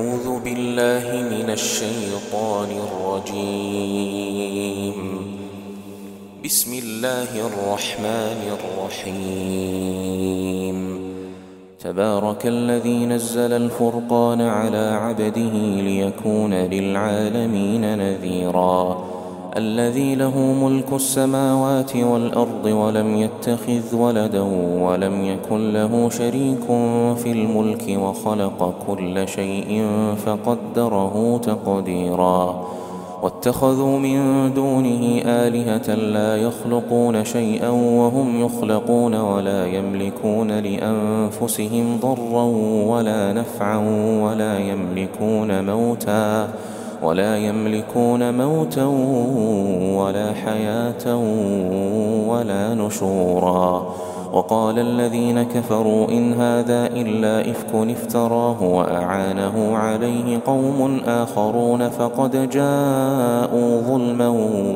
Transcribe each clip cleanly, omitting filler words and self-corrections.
أعوذ بالله من الشيطان الرجيم. بسم الله الرحمن الرحيم. تبارك الذي نزل الفرقان على عبده ليكون للعالمين نذيرا. الذي له ملك السماوات والأرض ولم يتخذ ولدا ولم يكن له شريك في الملك وخلق كل شيء فقدره تقديرا. واتخذوا من دونه آلهة لا يخلقون شيئا وهم يخلقون ولا يملكون لأنفسهم ضرا ولا نفعا ولا يملكون موتا ولا حياة ولا نشورا. وقال الذين كفروا إن هذا إلا إفك افتراه وأعانه عليه قوم آخرون فقد جاءوا ظلما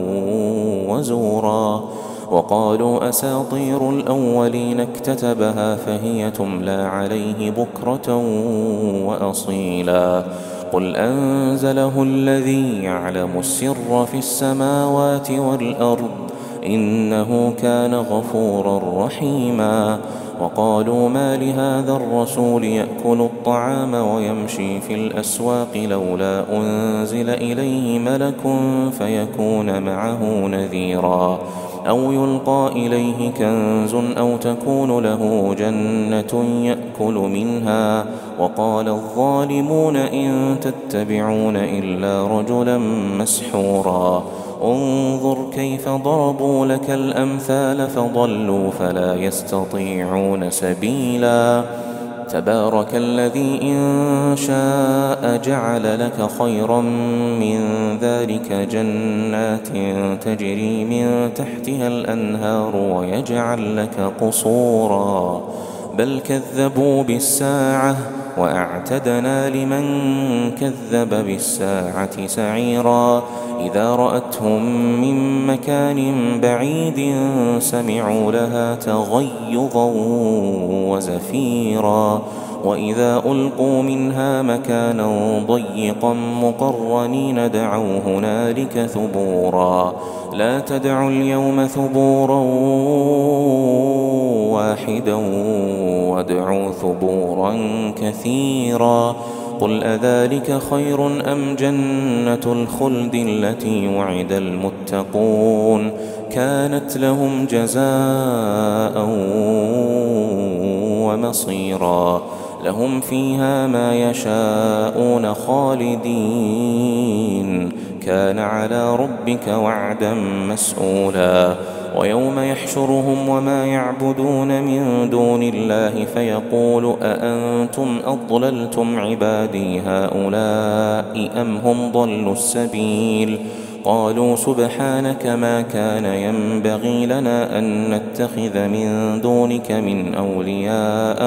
وزورا. وقالوا أساطير الأولين اكتتبها فهي تملى عليه بكرة وأصيلا. قل أنزله الذي يعلم السر في السماوات والأرض إنه كان غفورا رحيما. وقالوا ما لهذا الرسول يأكل الطعام ويمشي في الأسواق لولا أنزل إليه ملك فيكون معه نذيرا أو يلقى إليه كنز أو تكون له جنة يأكل منها. وقال الظالمون إن تتبعون إلا رجلا مسحورا. انظر كيف ضربوا لك الأمثال فضلوا فلا يستطيعون سبيلا. تبارك الذي إن شاء جعل لك خيرا من ذلك جنات تجري من تحتها الأنهار ويجعل لك قصورا. بل كذبوا بالساعة وأعتدنا لمن كذب بالساعة سعيرا. إذا رأتهم من مكان بعيد سمعوا لها تغيظا وزفيرا. وإذا ألقوا منها مكانا ضيقا مقرنين دعوا هنالك ثبورا. لا تدعوا اليوم ثبورا واحدا وادعوا ثبورا كثيرا. قل أذلك خير أم جنة الخلد التي وعد المتقون كانت لهم جزاء ومصيرا. لهم فيها ما يشاءون خالدين كان على ربك وعدا مسئولا. ويوم يحشرهم وما يعبدون من دون الله فيقول أأنتم أضللتم عبادي هؤلاء أم هم ضلوا السبيل. قالوا سبحانك ما كان ينبغي لنا أن نتخذ من دونك من أولياء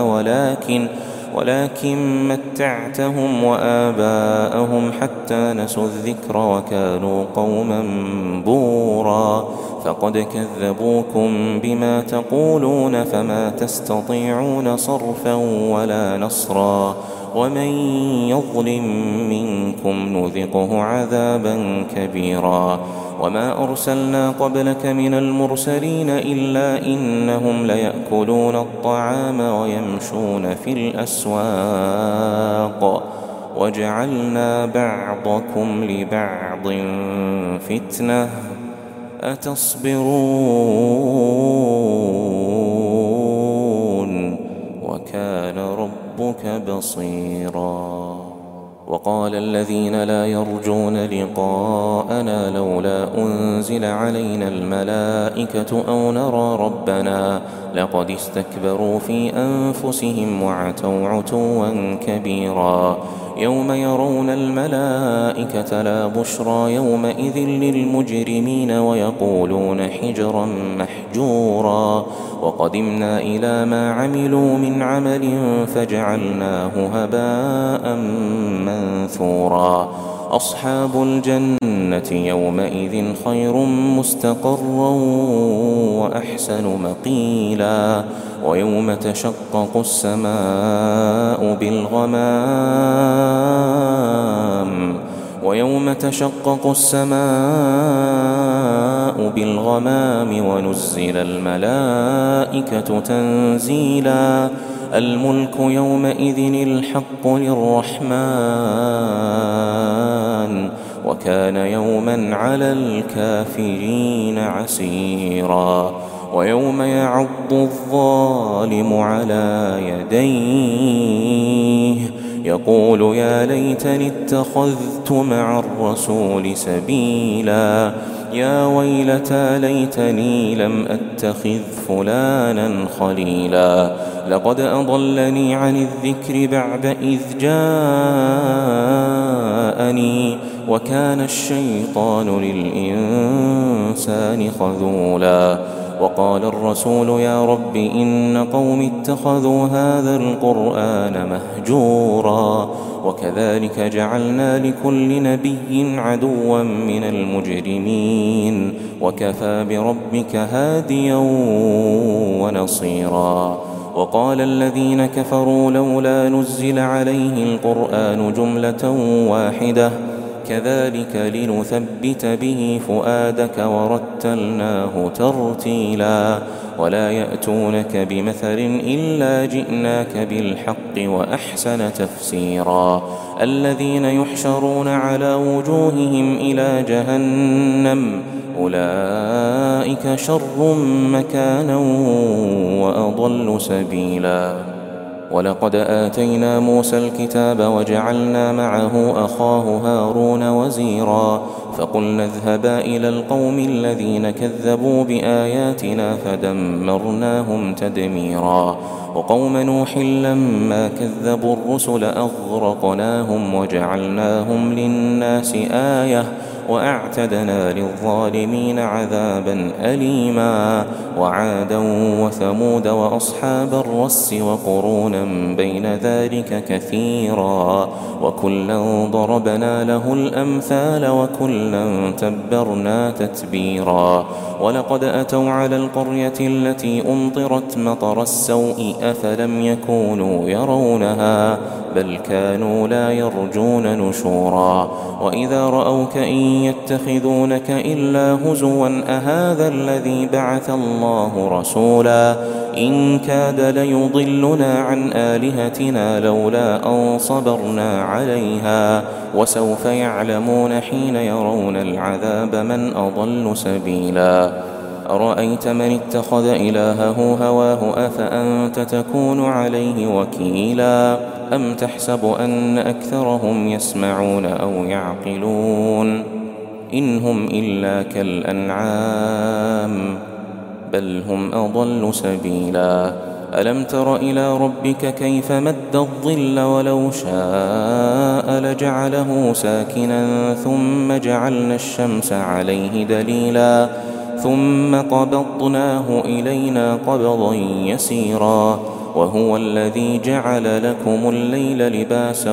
ولكن متعتهم وآباءهم حتى نسوا الذكر وكانوا قوما بورا. فقد كذبوكم بما تقولون فما تستطيعون صرفا ولا نصرا. ومن يظلم منكم نذقه عذابا كبيرا. وما أرسلنا قبلك من المرسلين إلا إنهم ليأكلون الطعام ويمشون في الأسواق وجعلنا بعضكم لبعض فتنة أتصبرون وكان ربك بصيرا. وقال الذين لا يرجون لقاءنا لولا أنزل علينا الملائكة أو نرى ربنا لقد استكبروا في أنفسهم وعتوا عتوا كبيرا. يوم يرون الملائكة لا بشرى يومئذ للمجرمين ويقولون حجرا محجورا. وقدمنا إلى ما عملوا من عمل فجعلناه هباء منثورا. أصحاب الجنة يومئذ خير مستقرا وأحسن مقيلا. ويوم تشقق السماء بالغمام وتشقق السماء بالغمام ونزل الملائكة تنزيلا الملك يومئذ الحق للرحمن وكان يوما على الكافرين عسيرا ويوم يعض الظالم على يديه يقول يا ليتني اتخذت مع الرسول سبيلا يا ويلتى ليتني لم أتخذ فلانا خليلا لقد أضلني عن الذكر بعد إذ جاءني وكان الشيطان للإنسان خذولا وقال الرسول يا رب إن قوم اتخذوا هذا القرآن مهجورا وكذلك جعلنا لكل نبي عدوا من المجرمين وكفى بربك هاديا ونصيرا وقال الذين كفروا لولا نزل عليه القرآن جملة واحدة كذلك لنثبت به فؤادك ورتلناه ترتيلا ولا يأتونك بمثل إلا جئناك بالحق وأحسن تفسيرا الذين يحشرون على وجوههم إلى جهنم أولئك شر مكانا وأضل سبيلا ولقد آتينا موسى الكتاب وجعلنا معه أخاه هارون وزيرا فقلنا اذهبا إلى القوم الذين كذبوا بآياتنا فدمرناهم تدميرا وقوم نوح لما كذبوا الرسل أغرقناهم وجعلناهم للناس آية وأعتدنا للظالمين عذابا أليما وعادا وثمود وأصحاب الرس وقرونا بين ذلك كثيرا وكلا ضربنا له الأمثال وكلا تبرنا تتبيرا ولقد أتوا على القرية التي أمطرت مطر السوء أفلم يكونوا يرونها بل كانوا لا يرجون نشورا وإذا رأوك إن يتخذونك إلا هزوا أهذا الذي بعث الله رسولا إن كاد ليضلنا عن آلهتنا لولا أن صبرنا عليها وسوف يعلمون حين يرون العذاب من أضل سبيلا أرأيت من اتخذ إلهه هواه أفأنت تكون عليه وكيلا أم تحسب أن أكثرهم يسمعون أو يعقلون إن هم إلا كالأنعام بل هم أضل سبيلا ألم تر إلى ربك كيف مد الظل ولو شاء لجعله ساكنا ثم جعلنا الشمس عليه دليلا ثم قبضناه إلينا قبضا يسيرا وهو الذي جعل لكم الليل لباسا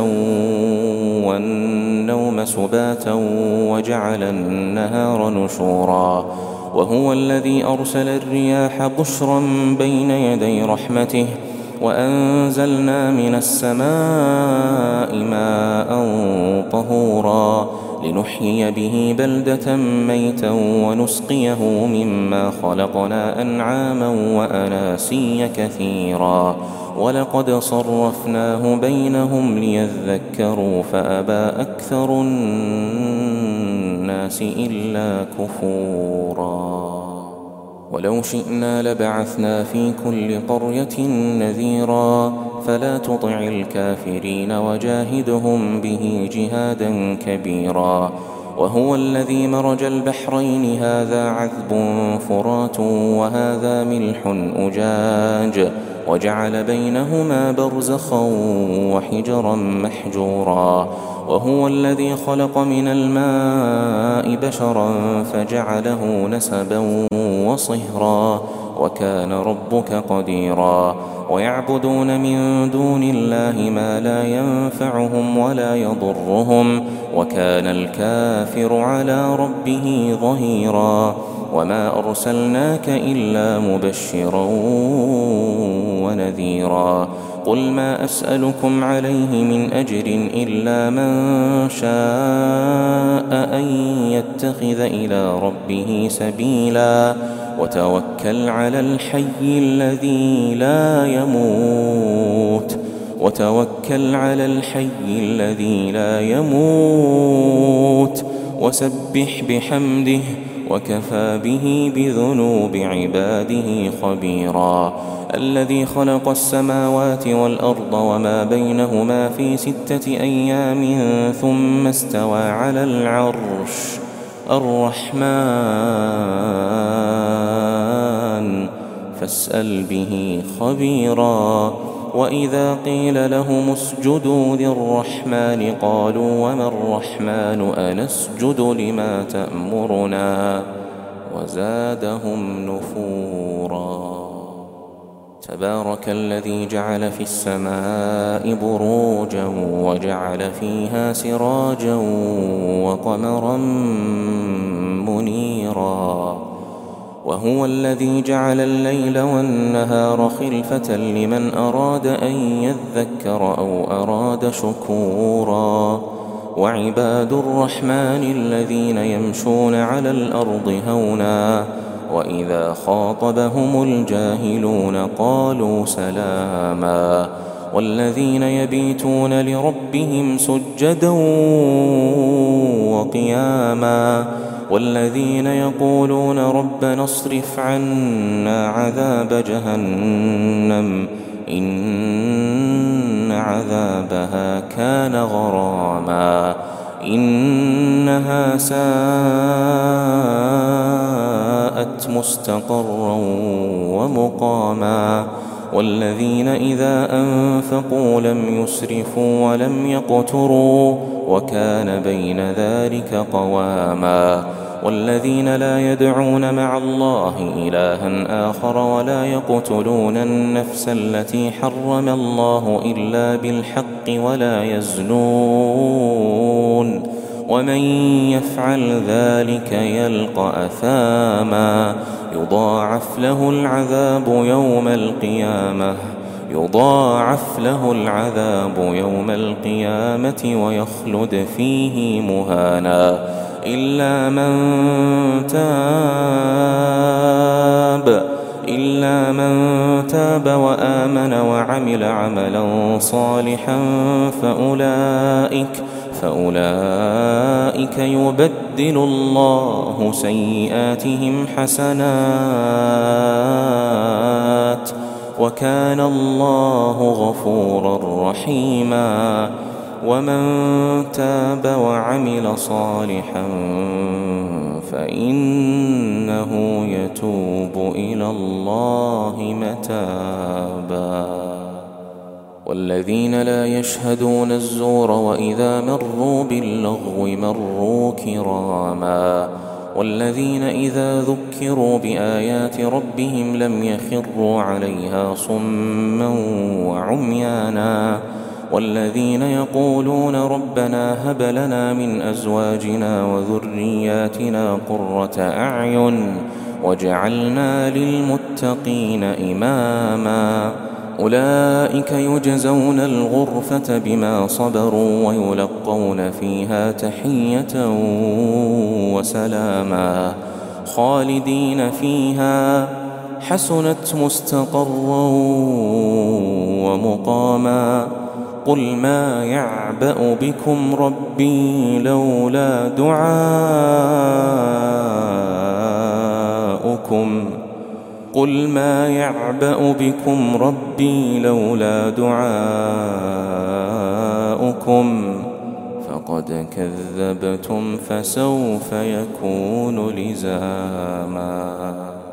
والنوم سباتا وجعل النهار نشورا وهو الذي أرسل الرياح بشرا بين يدي رحمته وأنزلنا من السماء ماء طهورا لنحيي به بلدة ميتا ونسقيه مما خلقنا أنعاما وأناسيا كثيرا ولقد صرفناه بينهم ليذكروا فأبى أكثر الناس إلا كفورا ولو شئنا لبعثنا في كل قرية نذيرا فلا تطع الكافرين وجاهدهم به جهادا كبيرا وهو الذي مرج البحرين هذا عذب فرات وهذا ملح أجاج وجعل بينهما برزخا وحجرا محجورا وهو الذي خلق من الماء بشرا فجعله نسبا وصهرا وكان ربك قديرا ويعبدون من دون الله ما لا ينفعهم ولا يضرهم وكان الكافر على ربه ظهيرا وما أرسلناك إلا مبشرا ونذيرا قل ما أسألكم عليه من أجر إلا من شاء أن يتخذ إلى ربه سبيلا وتوكل على الحي الذي لا يموت وسبح بحمده وكفى به بذنوب عباده خبيرا الذي خلق السماوات والأرض وما بينهما في 6 أيام ثم استوى على العرش الرحمن فاسأل به خبيرا وإذا قيل لهم اسجدوا للرحمن قالوا وما الرحمن أنسجد لما تأمرنا وزادهم نفورا تبارك الذي جعل في السماء بروجا وجعل فيها سراجا وقمرا منيرا وهو الذي جعل الليل والنهار خلفة لمن أراد أن يذكر أو أراد شكورا وعباد الرحمن الذين يمشون على الأرض هونا وإذا خاطبهم الجاهلون قالوا سلاما والذين يبيتون لربهم سجدا وقياما والذين يقولون ربنا اصرف عنا عذاب جهنم إن عذابها كان غراما إنها ساءت مستقرا ومقاما والذين إذا أنفقوا لم يسرفوا ولم يقتروا وكان بين ذلك قواما والذين لا يدعون مع الله إلها آخر ولا يقتلون النفس التي حرم الله إلا بالحق ولا يزنون ومن يفعل ذلك يلقى أثاما يضاعف له العذاب يوم القيامة ويخلد فيه مهانا إلا من تاب وآمن وعمل عملا صالحا فأولئك يبدل الله سيئاتهم حسنات وكان الله غفورا رحيما ومن تاب وعمل صالحا فإنه يتوب إلى الله متابا والذين لا يشهدون الزور وإذا مروا باللغو مروا كراما والذين إذا ذكروا بآيات ربهم لم يخروا عليها صما وعميانا والذين يقولون ربنا هب لنا من أزواجنا وذرياتنا قرة أعين واجعلنا للمتقين إماما أولئك يجزون الغرفة بما صبروا ويلقون فيها تحية وسلاما خالدين فيها حسنت مستقرا ومقاما قل ما يعبأ بكم ربي لولا دعاؤكم فقد كذبتم فسوف يكون لزاما